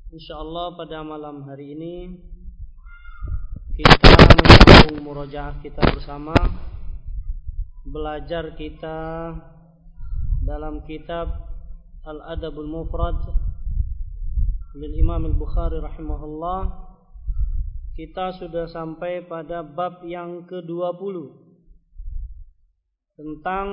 Insyaallah pada malam hari ini kita menyambung murojaah kita bersama, belajar kita dalam kitab Al-Adabul Mufrad lil Imam Al-Bukhari rahimahullah. Kita sudah sampai pada bab yang ke-20 tentang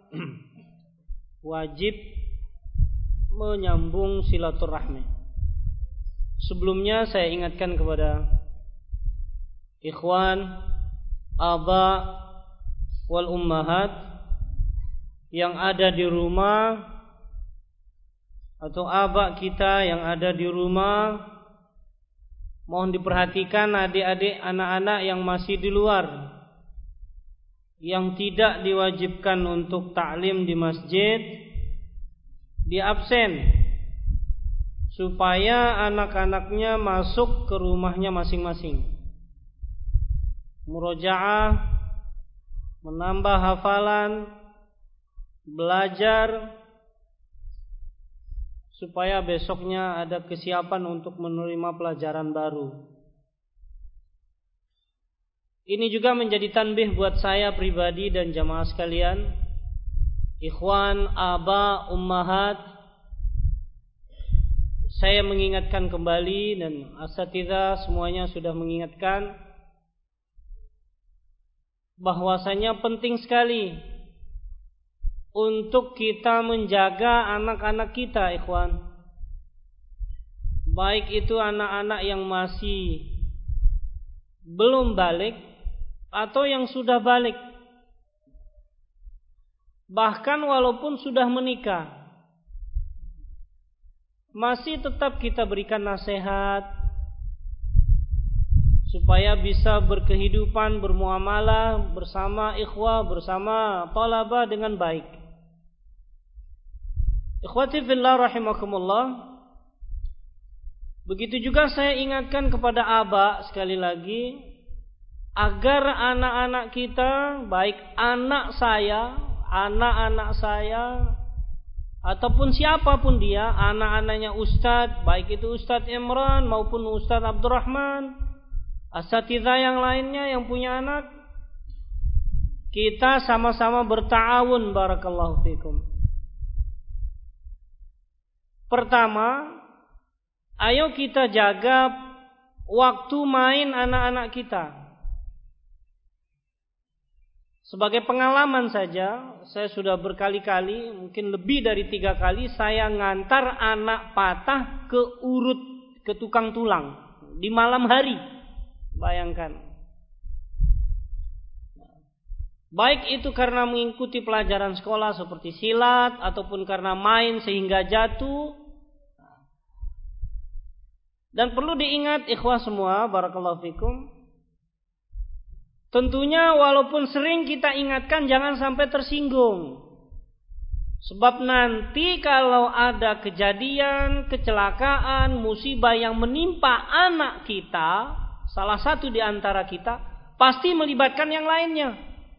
wajib menyambung silaturahmi. Sebelumnya saya ingatkan kepada ikhwan, aba wal ummahat yang ada di rumah atau aba kita yang ada di rumah, mohon diperhatikan adik-adik anak-anak yang masih di luar, yang tidak diwajibkan untuk taklim di masjid, di absen supaya anak-anaknya masuk ke rumahnya masing-masing, murojaah, menambah hafalan, belajar, supaya besoknya ada kesiapan untuk menerima pelajaran baru. Ini juga menjadi tanbih buat saya pribadi dan jamaah sekalian, ikhwan, aba, ummahat. Saya mengingatkan kembali dan asatidzah semuanya sudah mengingatkan bahwasanya penting sekali untuk kita menjaga anak-anak kita, ikhwan. Baik itu anak-anak yang masih belum balik atau yang sudah balik. Bahkan walaupun sudah menikah, masih tetap kita berikan nasihat supaya bisa berkehidupan, bermuamalah bersama ikhwah, bersama talabah dengan baik. Ikhwati fillah rahimakumullah. Begitu juga saya ingatkan kepada aba sekali lagi, agar anak-anak kita, baik anak-anak saya ataupun siapapun dia, anak-anaknya Ustadz, baik itu Ustadz Imran maupun Ustadz Abdurrahman, asatidzah yang lainnya yang punya anak, kita sama-sama berta'awun, barakallahu fikum. Pertama, ayo kita jaga waktu main anak-anak kita. Sebagai pengalaman saja, saya sudah berkali-kali, mungkin lebih dari 3 kali, saya ngantar anak patah ke tukang tulang di malam hari. Bayangkan. Baik itu karena mengikuti pelajaran sekolah seperti silat, ataupun karena main sehingga jatuh. Dan perlu diingat ikhwah semua, barakallahu fikum, tentunya walaupun sering kita ingatkan jangan sampai tersinggung. Sebab nanti kalau ada kejadian, kecelakaan, musibah yang menimpa anak kita, salah satu di antara kita, pasti melibatkan yang lainnya.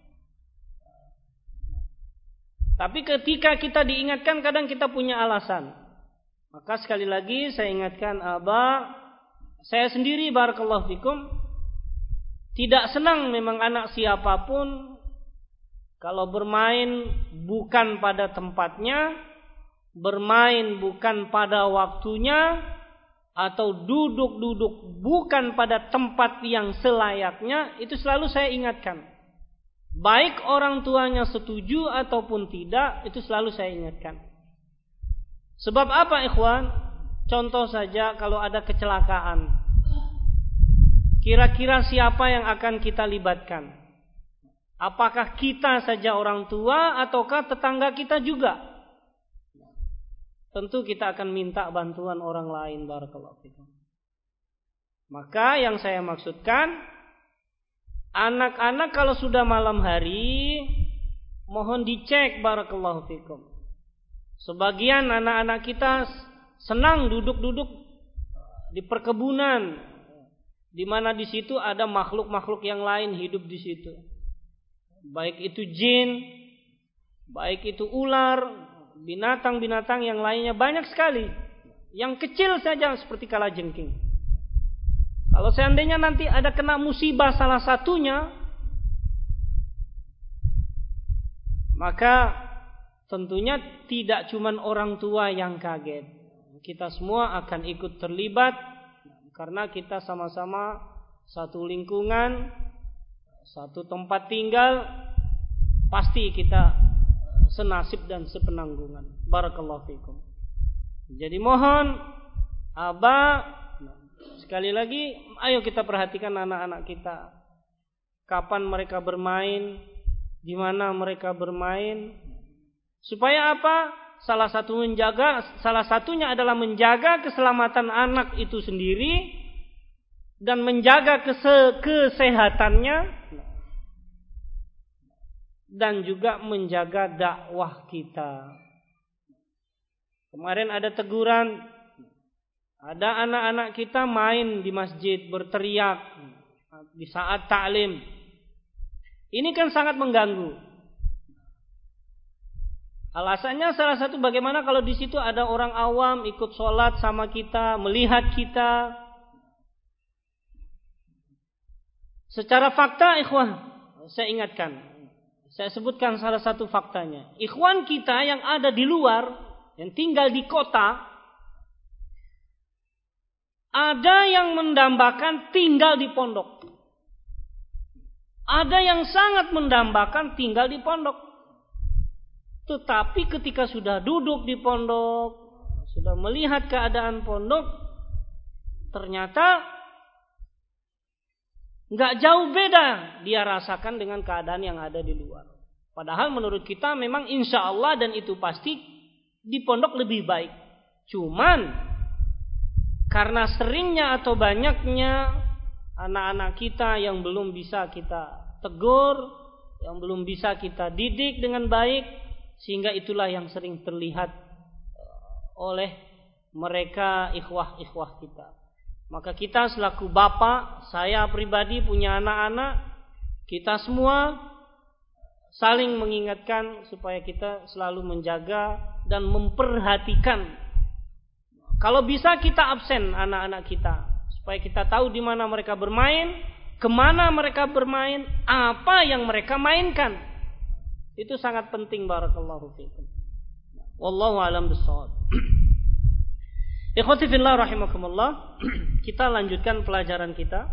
Tapi ketika kita diingatkan, kadang kita punya alasan. Maka sekali lagi saya ingatkan aba, saya sendiri barakallahu fikum, tidak senang memang anak siapapun kalau bermain bukan pada tempatnya, bermain bukan pada waktunya, atau duduk-duduk bukan pada tempat yang selayaknya. Itu selalu saya ingatkan. Baik orang tuanya setuju ataupun tidak, itu selalu saya ingatkan. Sebab apa ikhwan? Contoh saja kalau ada kecelakaan, kira-kira siapa yang akan kita libatkan? Apakah kita saja orang tua ataukah tetangga kita juga? Tentu kita akan minta bantuan orang lain, barakallahu fikum. Maka yang saya maksudkan, anak-anak kalau sudah malam hari, mohon dicek, barakallahu fikum. Sebagian anak-anak kita senang duduk-duduk di perkebunan, di mana di situ ada makhluk-makhluk yang lain hidup di situ. Baik itu jin, baik itu ular, binatang-binatang yang lainnya banyak sekali yang kecil saja seperti kalajengking. Kalau seandainya nanti ada kena musibah salah satunya, maka tentunya tidak cuma orang tua yang kaget. Kita semua akan ikut terlibat karena kita sama-sama satu lingkungan, satu tempat tinggal, pasti kita senasib dan sepenanggungan. Barakallahu fikum. Jadi mohon Aba, sekali lagi ayo kita perhatikan anak-anak kita. Kapan mereka bermain, di mana mereka bermain. Supaya apa? Salah satunya adalah menjaga keselamatan anak itu sendiri dan menjaga kesehatannya dan juga menjaga dakwah kita. Kemarin ada teguran, ada anak-anak kita main di masjid berteriak di saat ta'lim. Ini kan sangat mengganggu. Alasannya salah satu bagaimana kalau di situ ada orang awam ikut sholat sama kita, melihat kita. Secara fakta, ikhwan, saya ingatkan, saya sebutkan salah satu faktanya. Ikhwan kita yang ada di luar, yang tinggal di kota, ada yang mendambakan tinggal di pondok. Ada yang sangat mendambakan tinggal di pondok. Tetapi ketika sudah duduk di pondok, sudah melihat keadaan pondok, ternyata nggak jauh beda dia rasakan dengan keadaan yang ada di luar. Padahal menurut kita memang insya Allah dan itu pasti di pondok lebih baik. Cuman karena seringnya atau banyaknya anak-anak kita yang belum bisa kita tegur, yang belum bisa kita didik dengan baik, sehingga itulah yang sering terlihat oleh mereka ikhwah-ikhwah kita. Maka kita selaku bapak, saya pribadi punya anak-anak, kita semua saling mengingatkan supaya kita selalu menjaga dan memperhatikan. Kalau bisa kita absen anak-anak kita, supaya kita tahu di mana mereka bermain, kemana mereka bermain, apa yang mereka mainkan. Itu sangat penting, barakallahu fiikum. Wallahu a'lam bishawab. Ikhwati fillah rahimakumullah, kita lanjutkan pelajaran kita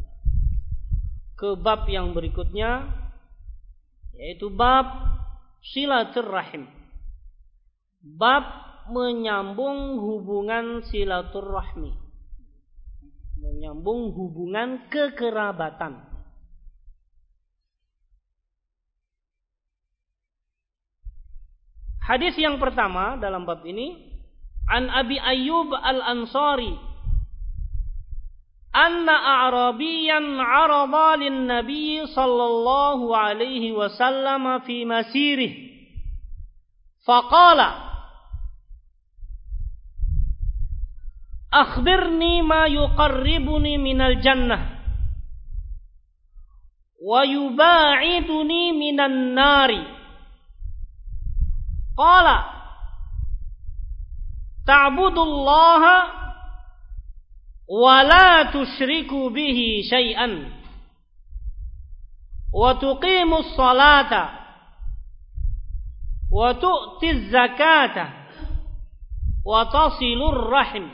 ke bab yang berikutnya, yaitu bab silaturrahim. Bab menyambung hubungan silaturrahmi. Menyambung hubungan kekerabatan. Hadis yang pertama dalam bab ini, an Abi Ayyub Al-Ansari anna a'rabiyan 'arada lin-nabiy sallallahu alaihi wasallam fi masirih faqala akhbirni ma yuqarribuni minal jannah wa yuba'iduni minan nari. Qala ta'budullaha wa la tusyriku bihi syai'an wa tuqimus salata wa tu'tiz zakata wa tasilur rahim.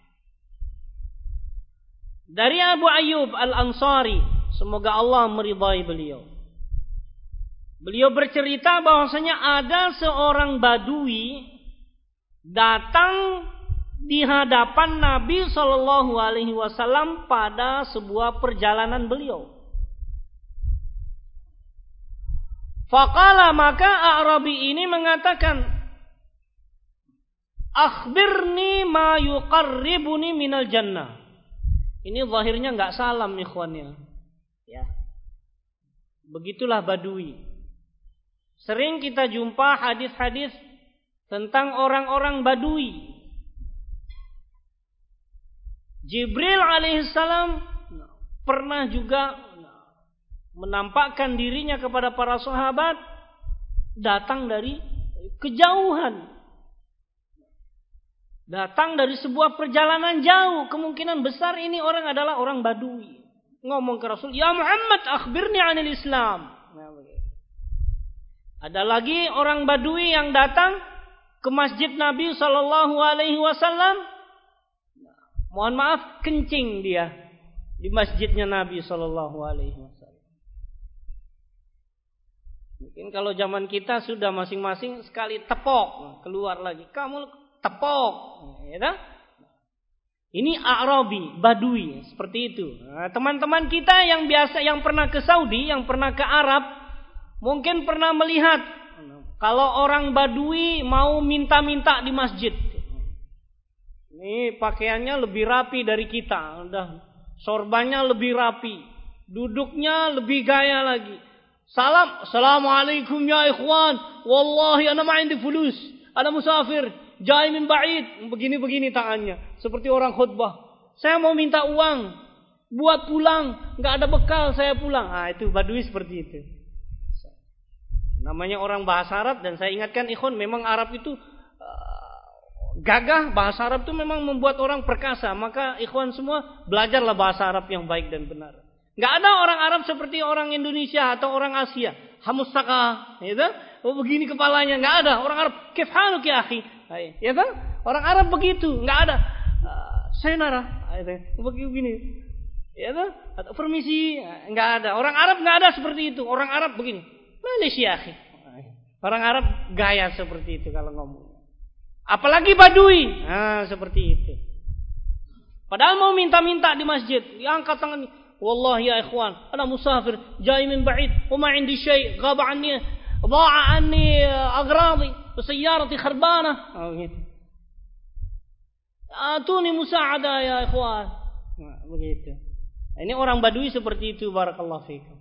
Dari Abu Ayyub Al-Ansari, semoga Allah meridai beliau. Beliau bercerita bahwasanya ada seorang badui datang di hadapan Nabi Shallallahu Alaihi Wasallam pada sebuah perjalanan beliau. Faqala, maka A'rabi ini mengatakan, akhbirni ma yuqarribuni minal jannah. Ini zahirnya nggak salam ikhwannya. Ya. Begitulah badui. Sering kita jumpa hadis-hadis tentang orang-orang badui. Jibril alaihissalam pernah juga menampakkan dirinya kepada para sahabat datang dari kejauhan. Datang dari sebuah perjalanan jauh. Kemungkinan besar ini orang adalah orang Badui. Ngomong ke Rasul, "Ya Muhammad, akhbirni 'anil Islam." Ada lagi orang Badui yang datang ke masjid Nabi sallallahu alaihi wasallam. Mohon maaf, kencing dia di masjidnya Nabi sallallahu alaihi wasallam. Mungkin kalau zaman kita sudah masing-masing sekali tepok, keluar lagi. Kamu tepok, ya. Ini Arabi, Badui, seperti itu. Nah, teman-teman kita yang biasa, yang pernah ke Saudi, yang pernah ke Arab, mungkin pernah melihat kalau orang Badui mau minta-minta di masjid. Ini pakaiannya lebih rapi dari kita, udah sorbannya lebih rapi, duduknya lebih gaya lagi. Salam, assalamualaikum ya ikhwan, wallahi ana ma indi fulus, ana musafir, jai min ba'id. Begini-begini tangannya, seperti orang khutbah. Saya mau minta uang buat pulang, nggak ada bekal saya pulang. Ah, itu Badui seperti itu. Namanya orang bahasa Arab, dan saya ingatkan ikhwan, memang Arab itu gagah. Bahasa Arab itu memang membuat orang perkasa. Maka ikhwan semua belajarlah bahasa Arab yang baik dan benar. Nggak ada orang Arab seperti orang Indonesia atau orang Asia. Hamusaka, gitu. Oh, begini kepalanya, nggak ada. Orang Arab, kif haluk ya akhi, ya kan? Orang Arab begitu, nggak ada. Senara, begini, ya kan? Atau permisi, nggak ada. Orang Arab nggak ada seperti itu. Orang Arab begini, Malaysia akhi. Orang Arab gaya seperti itu kalau ngomong. Apalagi Badui, seperti itu. Padahal mau minta-minta di masjid, diangkat tangannya. Wallahi ya ikhwan, ana musafir, jai min ba'id, wa ma 'indi syai', ghaba 'anni, dha'a 'anni aghradi, wa sayyarati kharbana. Gitu. Atuni musa'ada ya ikhwan. Nah, begitu. Ini orang Badui seperti itu, barakallahu fikum.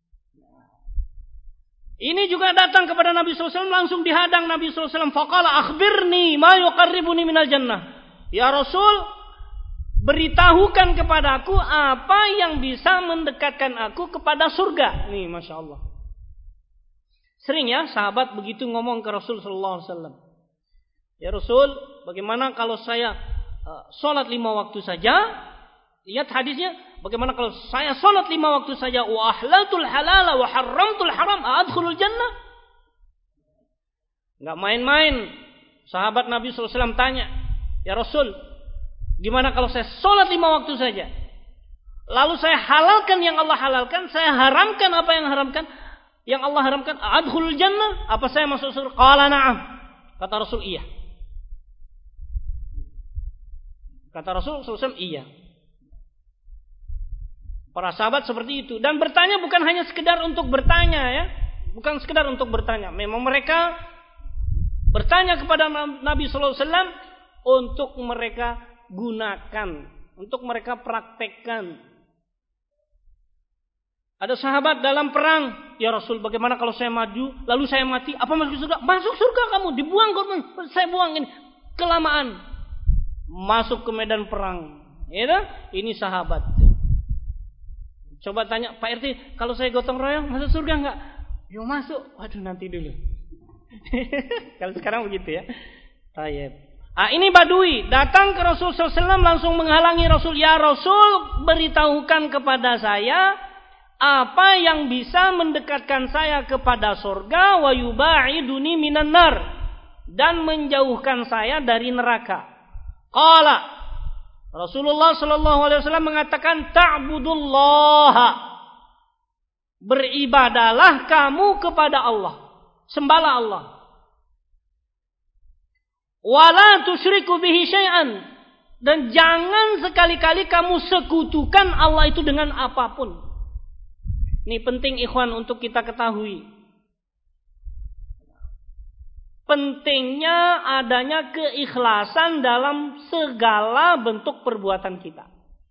Ini juga datang kepada Nabi SAW, langsung dihadang Nabi SAW. Faqala akhbirni ma yuqarribuni minal jannah. Ya Rasul, beritahukan kepadaku apa yang bisa mendekatkan aku kepada surga. Nih, Masya Allah. Sering ya sahabat begitu ngomong ke Rasul Sallallahu Alaihi Wasallam. Ya Rasul, bagaimana kalau saya sholat 5 waktu saja? Lihat hadisnya. Bagaimana kalau saya sholat 5 waktu saja? Wa ahlatul halala wa haramtul haram, adkhulul jannah? Nggak main-main. Sahabat Nabi SAW tanya, ya Rasul, gimana kalau saya sholat 5 waktu saja? Lalu saya halalkan yang Allah halalkan, saya haramkan apa yang haramkan, yang Allah haramkan, adkhulul jannah? Apa saya masuk surga? Qala na'am. Kata Rasul, iya. Kata Rasul SAW, iya. Para sahabat seperti itu. Dan bertanya bukan hanya sekedar untuk bertanya ya. Bukan sekedar untuk bertanya. Memang mereka bertanya kepada Nabi SAW untuk mereka gunakan. Untuk mereka praktekkan. Ada sahabat dalam perang. Ya Rasul, bagaimana kalau saya maju lalu saya mati? Apa masuk surga? Masuk surga kamu. Dibuang korban. Saya buang ini. Kelamaan. Masuk ke medan perang. Ya, ini sahabat. Coba tanya, Pak RT, kalau saya gotong royong masuk surga enggak? Yuk masuk. Waduh, nanti dulu. Kalau sekarang begitu ya. Tayyib. Ini Badui datang ke Rasul SAW, langsung menghalangi Rasul. Ya Rasul, beritahukan kepada saya apa yang bisa mendekatkan saya kepada surga, wa yubaiduni minan nar, dan menjauhkan saya dari neraka. Qala, Rasulullah sallallahu alaihi wasallam mengatakan, ta'budullaha, beribadalah kamu kepada Allah, sembahlah Allah. Wala tusyriku bihi syai'an, dan jangan sekali-kali kamu sekutukan Allah itu dengan apapun. Ini penting ikhwan untuk kita ketahui. Pentingnya adanya keikhlasan dalam segala bentuk perbuatan kita.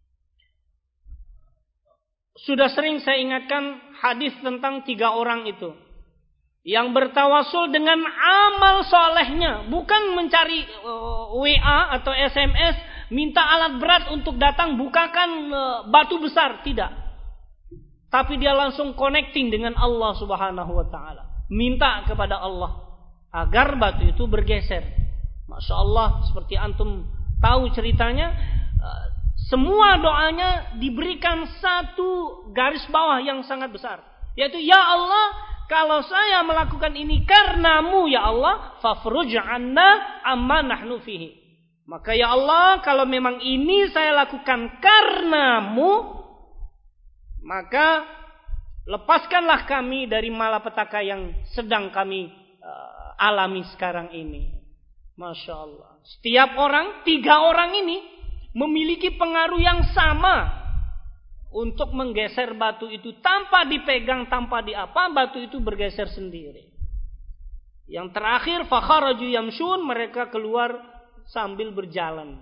Sudah sering saya ingatkan hadis tentang 3 orang itu. Yang bertawasul dengan amal solehnya. Bukan mencari WA atau SMS. Minta alat berat untuk datang bukakan batu besar. Tidak. Tapi dia langsung connecting dengan Allah subhanahu wa ta'ala. Minta kepada Allah agar batu itu bergeser. Masya Allah, seperti antum tahu ceritanya, semua doanya diberikan satu garis bawah yang sangat besar, yaitu ya Allah, kalau saya melakukan ini karenamu ya Allah, fafruj anna amma nahnu fihi. Maka ya Allah, kalau memang ini saya lakukan karenamu, maka lepaskanlah kami dari malapetaka yang sedang kami alami sekarang ini. Masya Allah. Setiap orang, 3 orang ini memiliki pengaruh yang sama untuk menggeser batu itu. Tanpa dipegang, tanpa diapa, batu itu bergeser sendiri. Yang terakhir, fakharaju yamshun, mereka keluar sambil berjalan.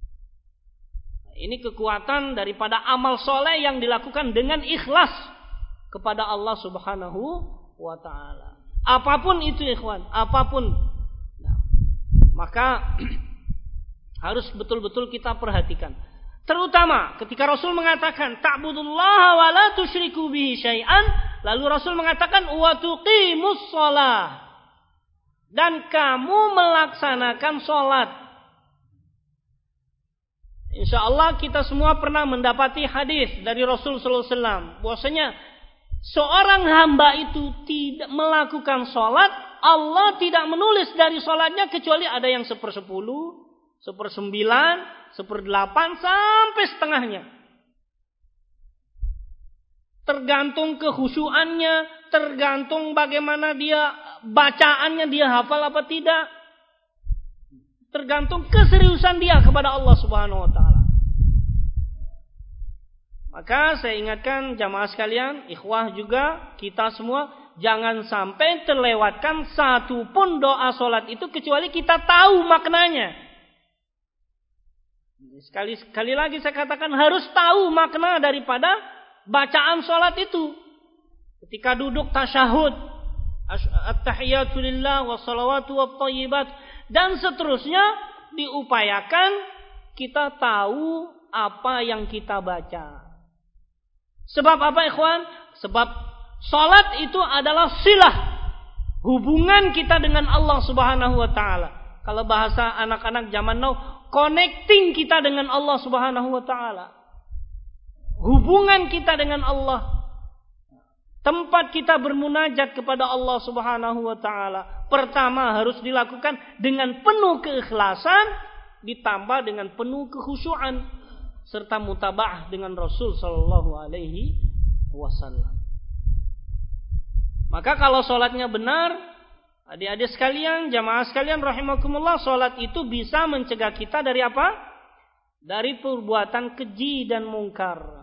Ini kekuatan daripada amal soleh yang dilakukan dengan ikhlas kepada Allah Subhanahu wa ta'ala. Apapun itu ikhwan, apapun. Nah, maka harus betul-betul kita perhatikan. Terutama ketika Rasul mengatakan ta'budullaha wa la tusyriku bihi syai'an, lalu Rasul mengatakan wa tuqimus shalah, dan kamu melaksanakan salat. Insyaallah kita semua pernah mendapati hadis dari Rasul sallallahu alaihi wasallam bahwasanya seorang hamba itu tidak melakukan salat, Allah tidak menulis dari salatnya kecuali ada yang 1/10, 1/9, 1/8 sampai setengahnya. Tergantung kekhusyuannya, tergantung bagaimana dia bacaannya, dia hafal apa tidak. Tergantung keseriusan dia kepada Allah Subhanahu wa taala. Maka saya ingatkan jamaah sekalian, ikhwah juga, kita semua jangan sampai terlewatkan satu pun doa salat itu kecuali kita tahu maknanya. Sekali lagi saya katakan harus tahu makna daripada bacaan salat itu. Ketika duduk tasyahud, at-tahiyatu lillah wassalawatu wattayyibat dan seterusnya, diupayakan kita tahu apa yang kita baca. Sebab apa ikhwan? Sebab salat itu adalah silah, hubungan kita dengan Allah Subhanahu wa taala. Kalau bahasa anak-anak zaman now, connecting kita dengan Allah Subhanahu wa taala. Hubungan kita dengan Allah. Tempat kita bermunajat kepada Allah Subhanahu wa taala, pertama harus dilakukan dengan penuh keikhlasan, ditambah dengan penuh kekhusyuan serta mutaba'ah dengan Rasul sallallahu alaihi wasallam. Maka kalau salatnya benar, adik-adik sekalian, jamaah sekalian rahimakumullah, salat itu bisa mencegah kita dari apa? Dari perbuatan keji dan mungkar.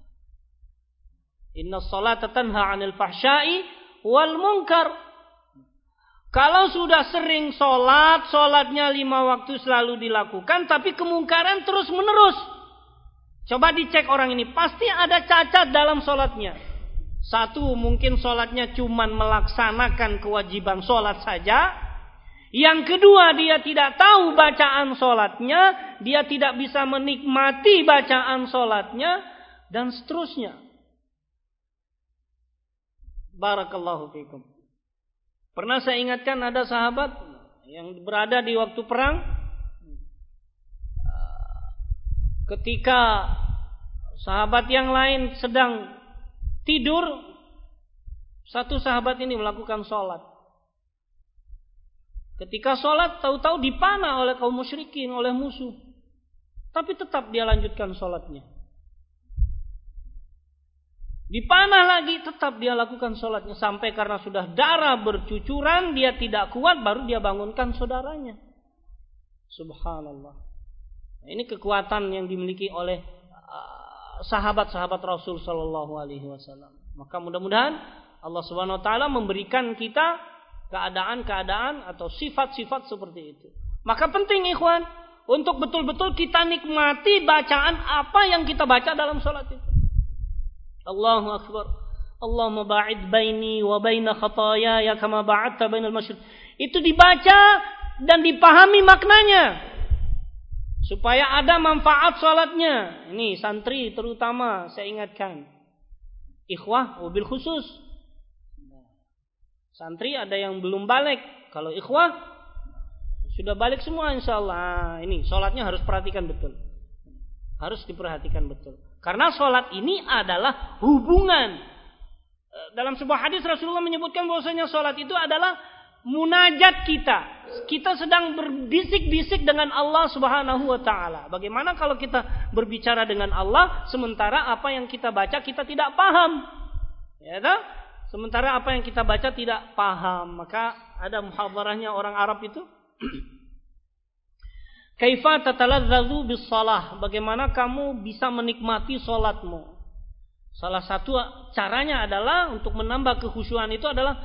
Inna sholata tanha 'anil fahsya'i wal munkar. Kalau sudah sering salatnya 5 waktu selalu dilakukan, tapi kemungkaran terus menerus. Coba dicek orang ini, pasti ada cacat dalam salatnya. Satu, mungkin salatnya cuman melaksanakan kewajiban salat saja. Yang kedua, dia tidak tahu bacaan salatnya, dia tidak bisa menikmati bacaan salatnya, dan seterusnya. Barakallahu fikum. Pernah saya ingatkan ada sahabat yang berada di waktu perang. Ketika sahabat yang lain sedang tidur, satu sahabat ini melakukan sholat. Ketika sholat, tahu-tahu dipanah oleh kaum musyrikin, oleh musuh. Tapi tetap dia lanjutkan sholatnya. Dipanah lagi, tetap dia lakukan sholatnya. Sampai karena sudah darah bercucuran, dia tidak kuat, baru dia bangunkan saudaranya. Subhanallah. Ini kekuatan yang dimiliki oleh sahabat-sahabat Rasul Sallallahu Alaihi Wasallam. Maka mudah-mudahan Allah Subhanahu Wa Taala memberikan kita keadaan-keadaan atau sifat-sifat seperti itu. Maka penting ikhwan, untuk betul-betul kita nikmati bacaan apa yang kita baca dalam sholat itu. Allahu Akbar. Allahumma ba'id baini wa baina khataaya kama ba'adta bainal masyriq. Itu dibaca dan dipahami maknanya. Supaya ada manfaat salatnya. Ini santri terutama saya ingatkan. Ikhwah wabil khusus. Santri ada yang belum balik. Kalau ikhwah Sudah balik semua insyaallah. Ini sholatnya harus perhatikan betul. Harus diperhatikan betul. Karena sholat ini adalah hubungan. Dalam sebuah hadis Rasulullah menyebutkan bahwasanya sholat itu adalah munajat kita. Kita sedang berbisik-bisik dengan Allah Subhanahu wa taala. Bagaimana kalau kita berbicara dengan Allah sementara apa yang kita baca kita tidak paham? Ya toh? Sementara apa yang kita baca tidak paham. Maka ada muhadharahnya orang Arab itu. Kaifa tatalazzazu bis shalah? Bagaimana kamu bisa menikmati salatmu? Salah satu caranya adalah untuk menambah kekhusyuan itu adalah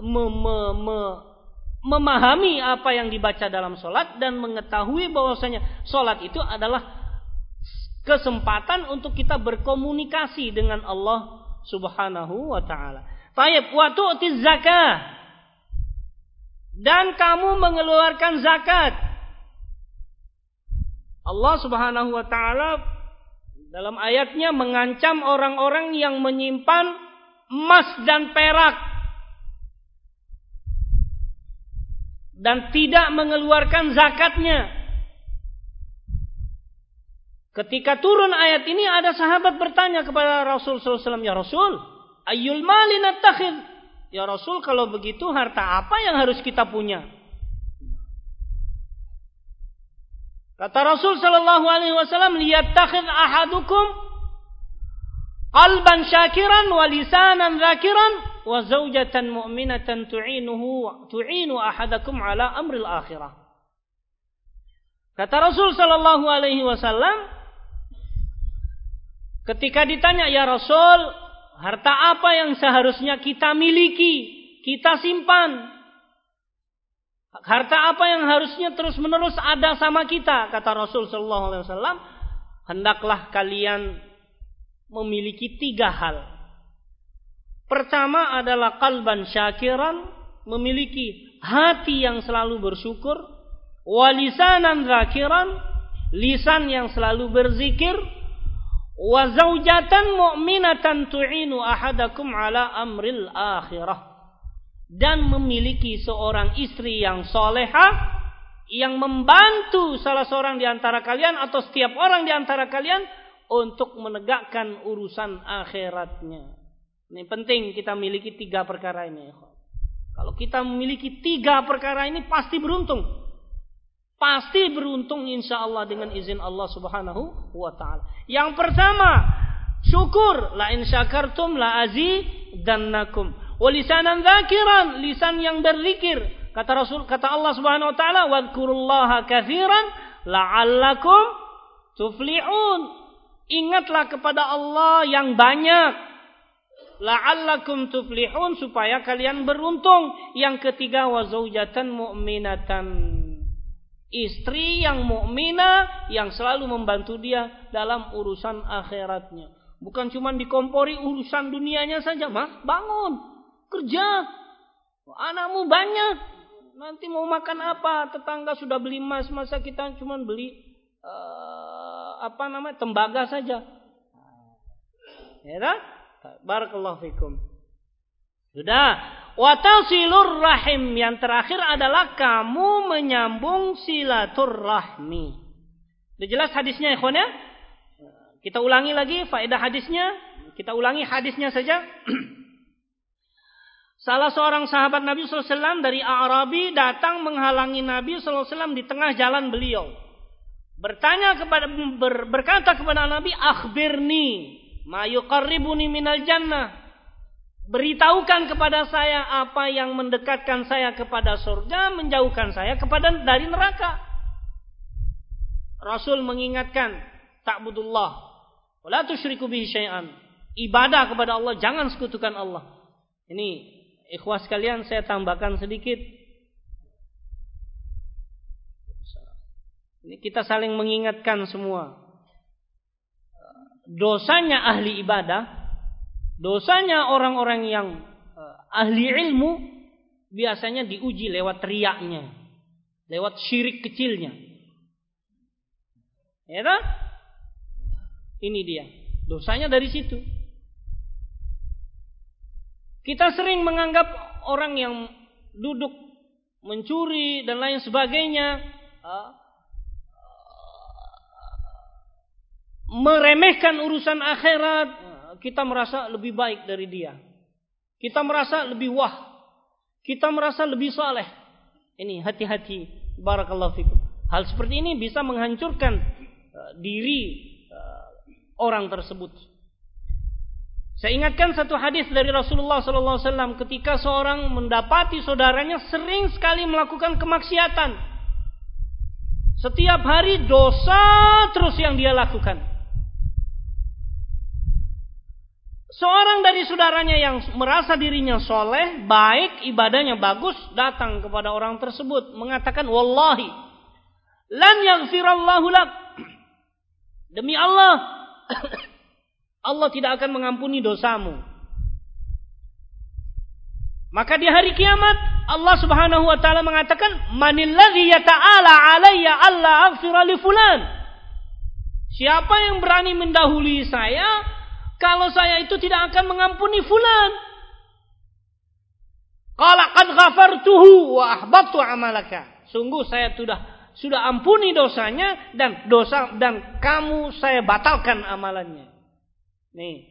memahami apa yang dibaca dalam salat dan mengetahui bahwasanya salat itu adalah kesempatan untuk kita berkomunikasi dengan Allah Subhanahu wa taala. Tayyib, wa tu'tiz zakah. Dan kamu mengeluarkan zakat. Allah Subhanahu wa taala dalam ayatnya mengancam orang-orang yang menyimpan emas dan perak dan tidak mengeluarkan zakatnya. Ketika turun ayat ini ada sahabat bertanya kepada Rasul sallallahu alaihi wasallam, "Ya Rasul, ayyul mali nattakhidh?" Ya Rasul, kalau begitu harta apa yang harus kita punya? Kata Rasul sallallahu alaihi wasallam, "Liyattakhidh ahadukum qalban syakiran wa lisanan dzakiran wa zaujatan mu'minatan tu'inu ahadakum ala amril akhirah." Kata Rasul sallallahu alaihi wasallam ketika ditanya, "Ya Rasul, harta apa yang seharusnya kita miliki, kita simpan? Harta apa yang harusnya terus-menerus ada sama kita?" Kata Rasul sallallahu alaihi wasallam, "Hendaklah kalian memiliki 3 hal. Pertama adalah qalban syakiran, memiliki hati yang selalu bersyukur, wa lisanan dzakiran, lisan yang selalu berzikir, wa zaujatan mu'minatan tu'inu ahadakum ala amril akhirah." Dan memiliki seorang istri yang solehah yang membantu salah seorang di antara kalian atau setiap orang di antara kalian untuk menegakkan urusan akhiratnya. Ini penting kita miliki 3 perkara ini. Kalau kita memiliki 3 perkara ini pasti beruntung. Pasti beruntung insyaallah dengan izin Allah Subhanahu wa taala. Yang pertama, syukur. La in syakartum la azidannakum. Walisanan dzakiran, lisan yang berzikir. Kata Allah Subhanahu wa taala, "Wadhkurullaha katsiran la'allakum tuflihun." Ingatlah kepada Allah yang banyak. La'allakum tuflihun, supaya kalian beruntung. Yang ketiga, wa zaujatan mu'minatan. Istri yang mukminah yang selalu membantu dia dalam urusan akhiratnya. Bukan cuma dikompori urusan dunianya saja, Mas. Bangun. Kerja, anakmu banyak, nanti mau makan apa? Tetangga sudah beli emas, masa kita cuma beli tembaga saja? Ya kan? Barakallahu fikum. Sudah. Wa tasilur rahim, yang terakhir adalah kamu menyambung silaturrahmi. Sudah jelas hadisnya, ikhwan ya? Kita ulangi lagi faedah hadisnya. Kita ulangi hadisnya saja. Salah seorang sahabat Nabi SAW dari Arabi datang menghalangi Nabi SAW di tengah jalan beliau. Berkata kepada Nabi, "Akhbirni ma yuqarribuni minal jannah." Beritahukan kepada saya apa yang mendekatkan saya kepada surga, menjauhkan saya dari neraka. Rasul mengingatkan, "Ta'budullah wa la tusyriku bihi syai'an." Ibadah kepada Allah, jangan sekutukan Allah. Ini ikhwah sekalian, saya tambahkan sedikit. Ini kita saling mengingatkan semua. Dosanya ahli ibadah, dosanya orang-orang yang ahli ilmu biasanya diuji lewat riaknya, lewat syirik kecilnya. Ya kan? Ini dia. Dosanya dari situ. Kita sering menganggap orang yang duduk mencuri dan lain sebagainya, meremehkan urusan akhirat, kita merasa lebih baik dari dia. Kita merasa lebih wah. Kita merasa lebih saleh. Ini hati-hati, barakallahu fikum. Hal seperti ini bisa menghancurkan diri orang tersebut. Saya ingatkan satu hadis dari Rasulullah SAW ketika seorang mendapati saudaranya sering sekali melakukan kemaksiatan. Setiap hari dosa terus yang dia lakukan. Seorang dari saudaranya yang merasa dirinya soleh, baik, ibadahnya bagus, datang kepada orang tersebut mengatakan, "Wallahi, lan yaghfirallahu lak." Demi Allah, Allah tidak akan mengampuni dosamu. Maka di hari kiamat Allah Subhanahu wa taala mengatakan, "Manilladzi yata'ala 'alayya alla aghfira li fulan." Siapa yang berani mendahului saya kalau saya itu tidak akan mengampuni fulan? Qala qad ghafartuhu wa ahbattu 'amalaka. Sungguh saya sudah ampuni dosanya dan kamu saya batalkan amalannya. Nih.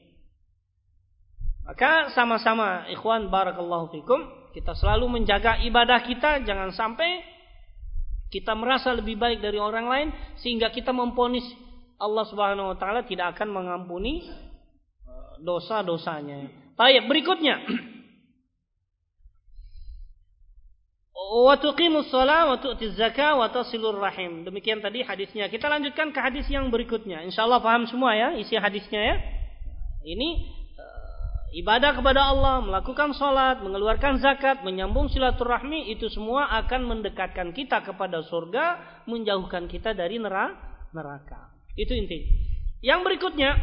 Maka sama-sama ikhwan barakallahu fikum, kita selalu menjaga ibadah kita, jangan sampai kita merasa lebih baik dari orang lain sehingga kita memvonis Allah Subhanahu wa taala tidak akan mengampuni dosa-dosanya. Baik, berikutnya. Wa tuqimus shalah wa tu'tiz zakah wa tasilur rahim. Demikian tadi hadisnya. Kita lanjutkan ke hadis yang berikutnya. Insyaallah paham semua ya isi hadisnya ya. Ini ibadah kepada Allah, melakukan salat, mengeluarkan zakat, menyambung silaturahmi, itu semua akan mendekatkan kita kepada surga, menjauhkan kita dari neraka. Itu inti. Yang berikutnya,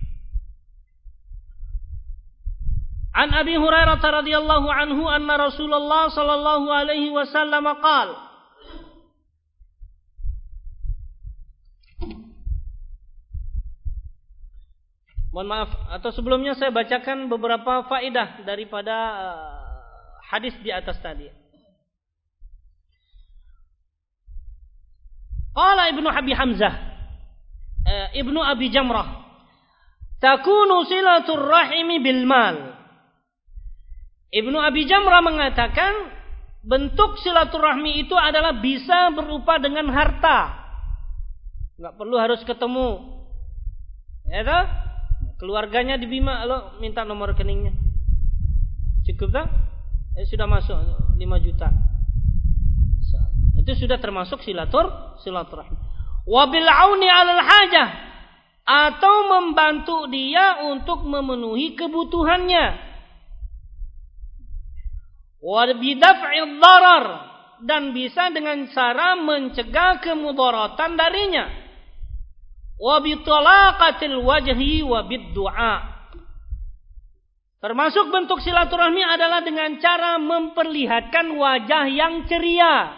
An Abi Hurairah radhiyallahu anhu anna Rasulullah sallallahu alaihi wasallam qala, mohon maaf, atau sebelumnya saya bacakan beberapa faedah daripada hadis di atas tadi. Qala Ibnu Abi Hamzah, Ibnu Abi Jamrah, takunu silatur rahimi bil mal. Ibnu Abi Jamrah mengatakan bentuk silaturahmi itu adalah bisa berupa dengan harta. Enggak perlu harus ketemu. Ya toh? Keluarganya di Bima, lo minta nomor rekeningnya. Cukup tak? Sudah masuk 5 juta. Itu sudah termasuk silaturahmi. Wabil auni 'alal hajah, atau membantu dia untuk memenuhi kebutuhannya. Wa bidaf'id darar, dan bisa dengan cara mencegah kemudaratan darinya. Wa bitalaqatil wajhi wa biddu'a. Termasuk bentuk silaturahmi adalah dengan cara memperlihatkan wajah yang ceria.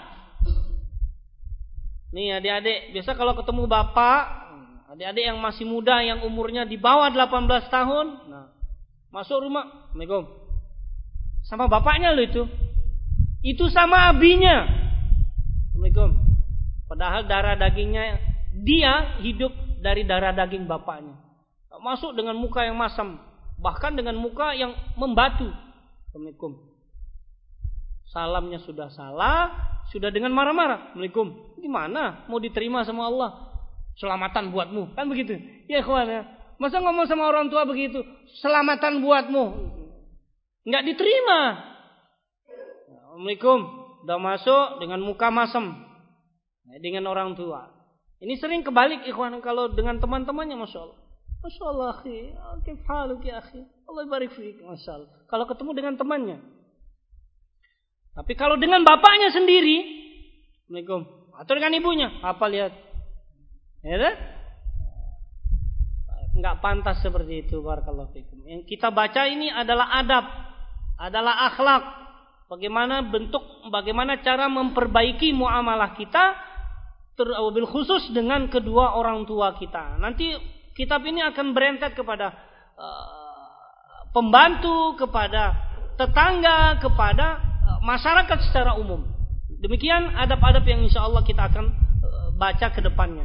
Nih adik-adik, biasa kalau ketemu bapak, adik-adik yang masih muda yang umurnya di bawah 18 tahun, nah, masuk rumah, Assalamualaikum. Sama bapaknya loh itu. Itu sama abinya. Assalamualaikum. Padahal darah dagingnya, dia hidup dari darah daging bapaknya. Masuk dengan muka yang masam, bahkan dengan muka yang membatu. Assalamualaikum. Salamnya sudah salah, sudah dengan marah-marah. Assalamualaikum. Gimana mau diterima sama Allah? Selamatan buatmu, kan begitu? Ya ikhwan ya. Masa ngomong sama orang tua begitu? Selamatan buatmu. Enggak diterima. Assalamualaikum. Udah masuk dengan muka masam, dengan orang tua. Ini sering kebalik ikhwan, kalau dengan teman-temannya, Masya Allah. Masya Allah akhi, kif haluk ya akhi, Allah barik fiik, Masya Allah. Kalau ketemu dengan temannya. Tapi kalau dengan bapaknya sendiri, Assalamualaikum, atau dengan ibunya, apa lihat? Ya kan? Enggak pantas seperti itu, barakallahu fikum. Yang kita baca ini adalah adab, adalah akhlak. Bagaimana cara memperbaiki muamalah kita, terlebih khusus dengan kedua orang tua kita. Nanti kitab ini akan berentet kepada pembantu, kepada tetangga, kepada masyarakat secara umum. Demikian adab-adab yang insya Allah kita akan baca ke depannya.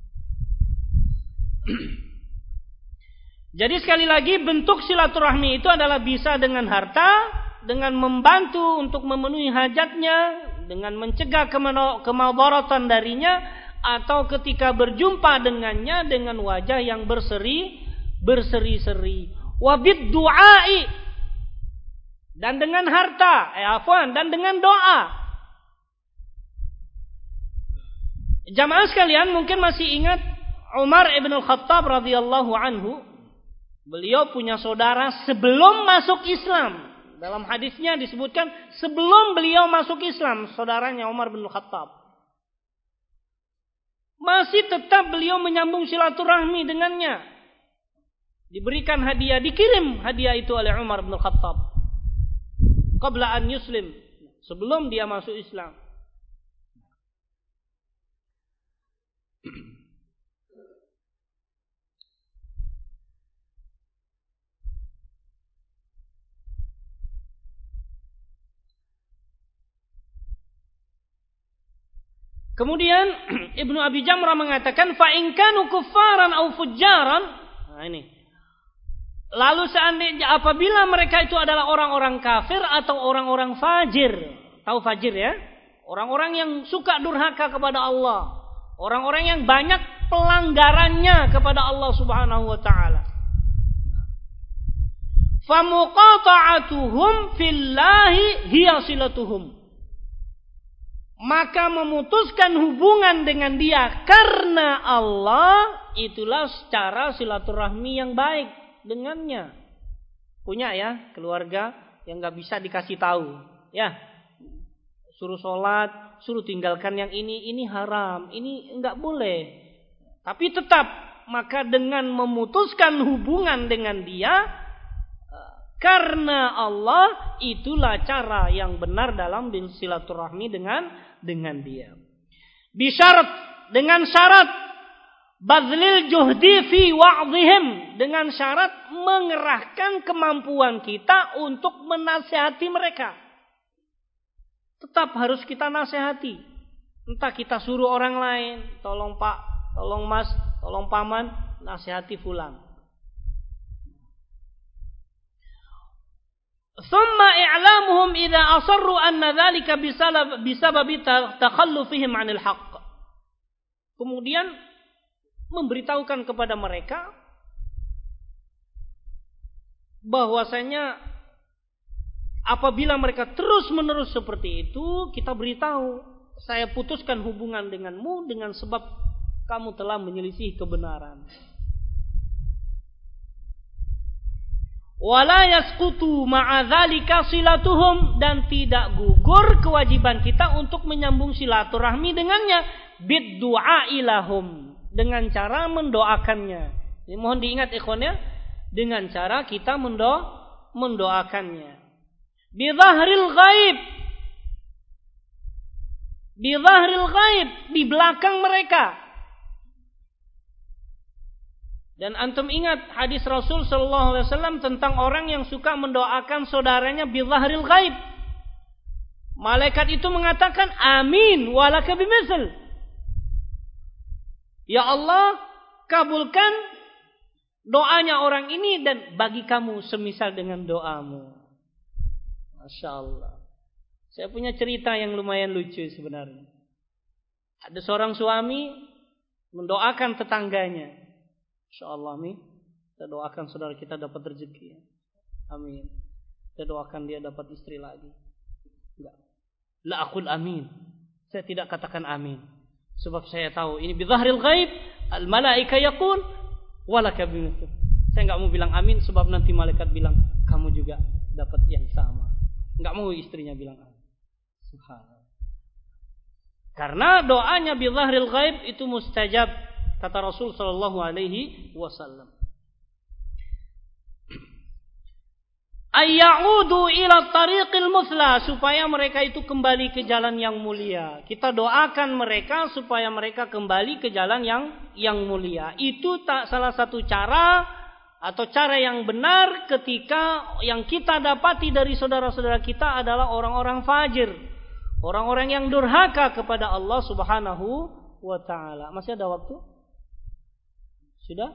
Jadi sekali lagi bentuk silaturahmi itu adalah bisa dengan harta, dengan membantu untuk memenuhi hajatnya, dengan mencegah kemadaratan darinya, atau ketika berjumpa dengannya dengan wajah yang berseri-seri. Wabid du'ai, dan dengan harta, dan dengan doa. Jamaah sekalian mungkin masih ingat Umar ibn al-Khattab radhiyallahu anhu. Beliau punya saudara sebelum masuk Islam. Dalam hadisnya disebutkan sebelum beliau masuk Islam, saudaranya Umar bin Khattab. Masih tetap beliau menyambung silaturahmi dengannya. Diberikan hadiah, dikirim hadiah itu oleh Umar bin Khattab. Qabla an yuslim, sebelum dia masuk Islam. Kemudian Ibnu Abi Jamrah mengatakan fa in kanu kuffaran aw fujjaran. Nah ini. Lalu seandainya apabila mereka itu adalah orang-orang kafir atau orang-orang fajir. Tahu fajir ya? Orang-orang yang suka durhaka kepada Allah. Orang-orang yang banyak pelanggarannya kepada Allah Subhanahu wa taala. Fa muqata'atuhum fillahi hiya silatuhum. Maka memutuskan hubungan dengan dia karena Allah, itulah cara silaturahmi yang baik dengannya. Punya ya keluarga yang gak bisa dikasih tahu, ya suruh sholat, suruh tinggalkan yang ini haram, ini enggak boleh. Tapi tetap, maka dengan memutuskan hubungan dengan dia karena Allah, itulah cara yang benar dalam silaturahmi dengan dia. Bisyarat, dengan syarat badlil juhdi fi wa'dihim, dengan syarat mengerahkan kemampuan kita untuk menasihati mereka. Tetap harus kita nasihati. Entah kita suruh orang lain, tolong Pak, tolong Mas, tolong Paman, nasihati fulan. Thumma i'lamuhum idza asarru anna dzalika bisababi takhallufihim 'anil haqq. Kemudian memberitahukan kepada mereka bahwasanya apabila mereka terus-menerus seperti itu, kita beritahu, saya putuskan hubungan denganmu dengan sebab kamu telah menyelisih kebenaran. Wala yasqutu ma'a dzalika silatuhum, dan tidak gugur kewajiban kita untuk menyambung silaturahmi dengannya bid-du'a ilahum, dengan cara mendoakannya. Ini mohon diingat ikhwan ya, dengan cara kita mendoakannya. Bi dhahril ghaib, di belakang mereka. Dan antum ingat hadis Rasul sallallahu alaihi wasallam tentang orang yang suka mendoakan saudaranya bi dhahril ghaib. Malaikat itu mengatakan amin walaka bimitsl. Ya Allah, kabulkan doanya orang ini dan bagi kamu semisal dengan doamu. Masya Allah. Saya punya cerita yang lumayan lucu sebenarnya. Ada seorang suami mendoakan tetangganya. InsyaAllah amin. Kita doakan saudara kita dapat rezeki. Amin. Kita doakan dia dapat istri lagi. Enggak. La aqul amin. Saya tidak katakan amin. Sebab saya tahu ini bidhahril ghaib. Al malaika yaqul walaka bimitsl. Saya enggak mau bilang amin sebab nanti malaikat bilang kamu juga dapat yang sama. Enggak mau istrinya bilang amin. Subhanallah. Karena doanya bidhahril ghaib itu mustajab. Kata Rasul sallallahu alaihi wasallam. Ayyaudu ila tariqil muthla, supaya mereka itu kembali ke jalan yang mulia. Kita doakan mereka supaya mereka kembali ke jalan yang mulia. Itu tak salah satu cara atau cara yang benar ketika yang kita dapati dari saudara-saudara kita adalah orang-orang fajir, Orang-orang yang durhaka kepada Allah Subhanahu wa taala. Masih ada waktu? Sudah?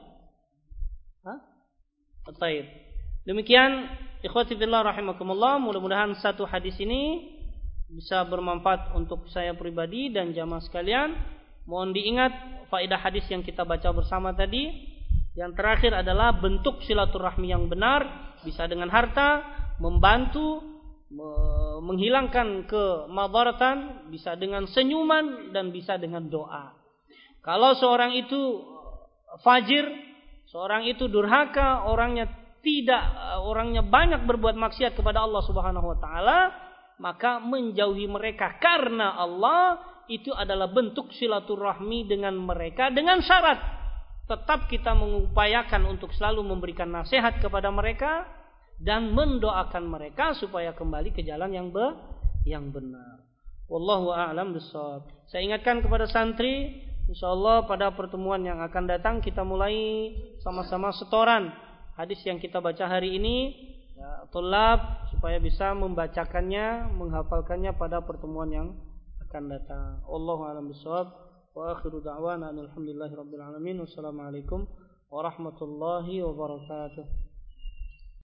Baik. Demikian ikhwati fillah rahimakumullah, mudah-mudahan satu hadis ini bisa bermanfaat untuk saya pribadi dan jamaah sekalian. Mohon diingat faedah hadis yang kita baca bersama tadi. Yang terakhir adalah bentuk silaturahmi yang benar, bisa dengan harta, membantu, menghilangkan kemadaratan, bisa dengan senyuman dan bisa dengan doa. Kalau seorang itu fajir, seorang itu durhaka, orangnya banyak berbuat maksiat kepada Allah Subhanahu wa taala, maka menjauhi mereka karena Allah itu adalah bentuk silaturahmi dengan mereka, dengan syarat tetap kita mengupayakan untuk selalu memberikan nasihat kepada mereka dan mendoakan mereka supaya kembali ke jalan yang benar. Wallahu a'lam bishawab. Saya ingatkan kepada santri, insyaallah pada pertemuan yang akan datang kita mulai sama-sama setoran hadis yang kita baca hari ini, ya, tulab supaya bisa membacakannya, menghafalkannya pada pertemuan yang akan datang. Wallahu a'lam bishawab. Wa akhiru da'wana alhamdulillahirabbil alamin. Wassalamualaikum warahmatullahi wabarakatuh.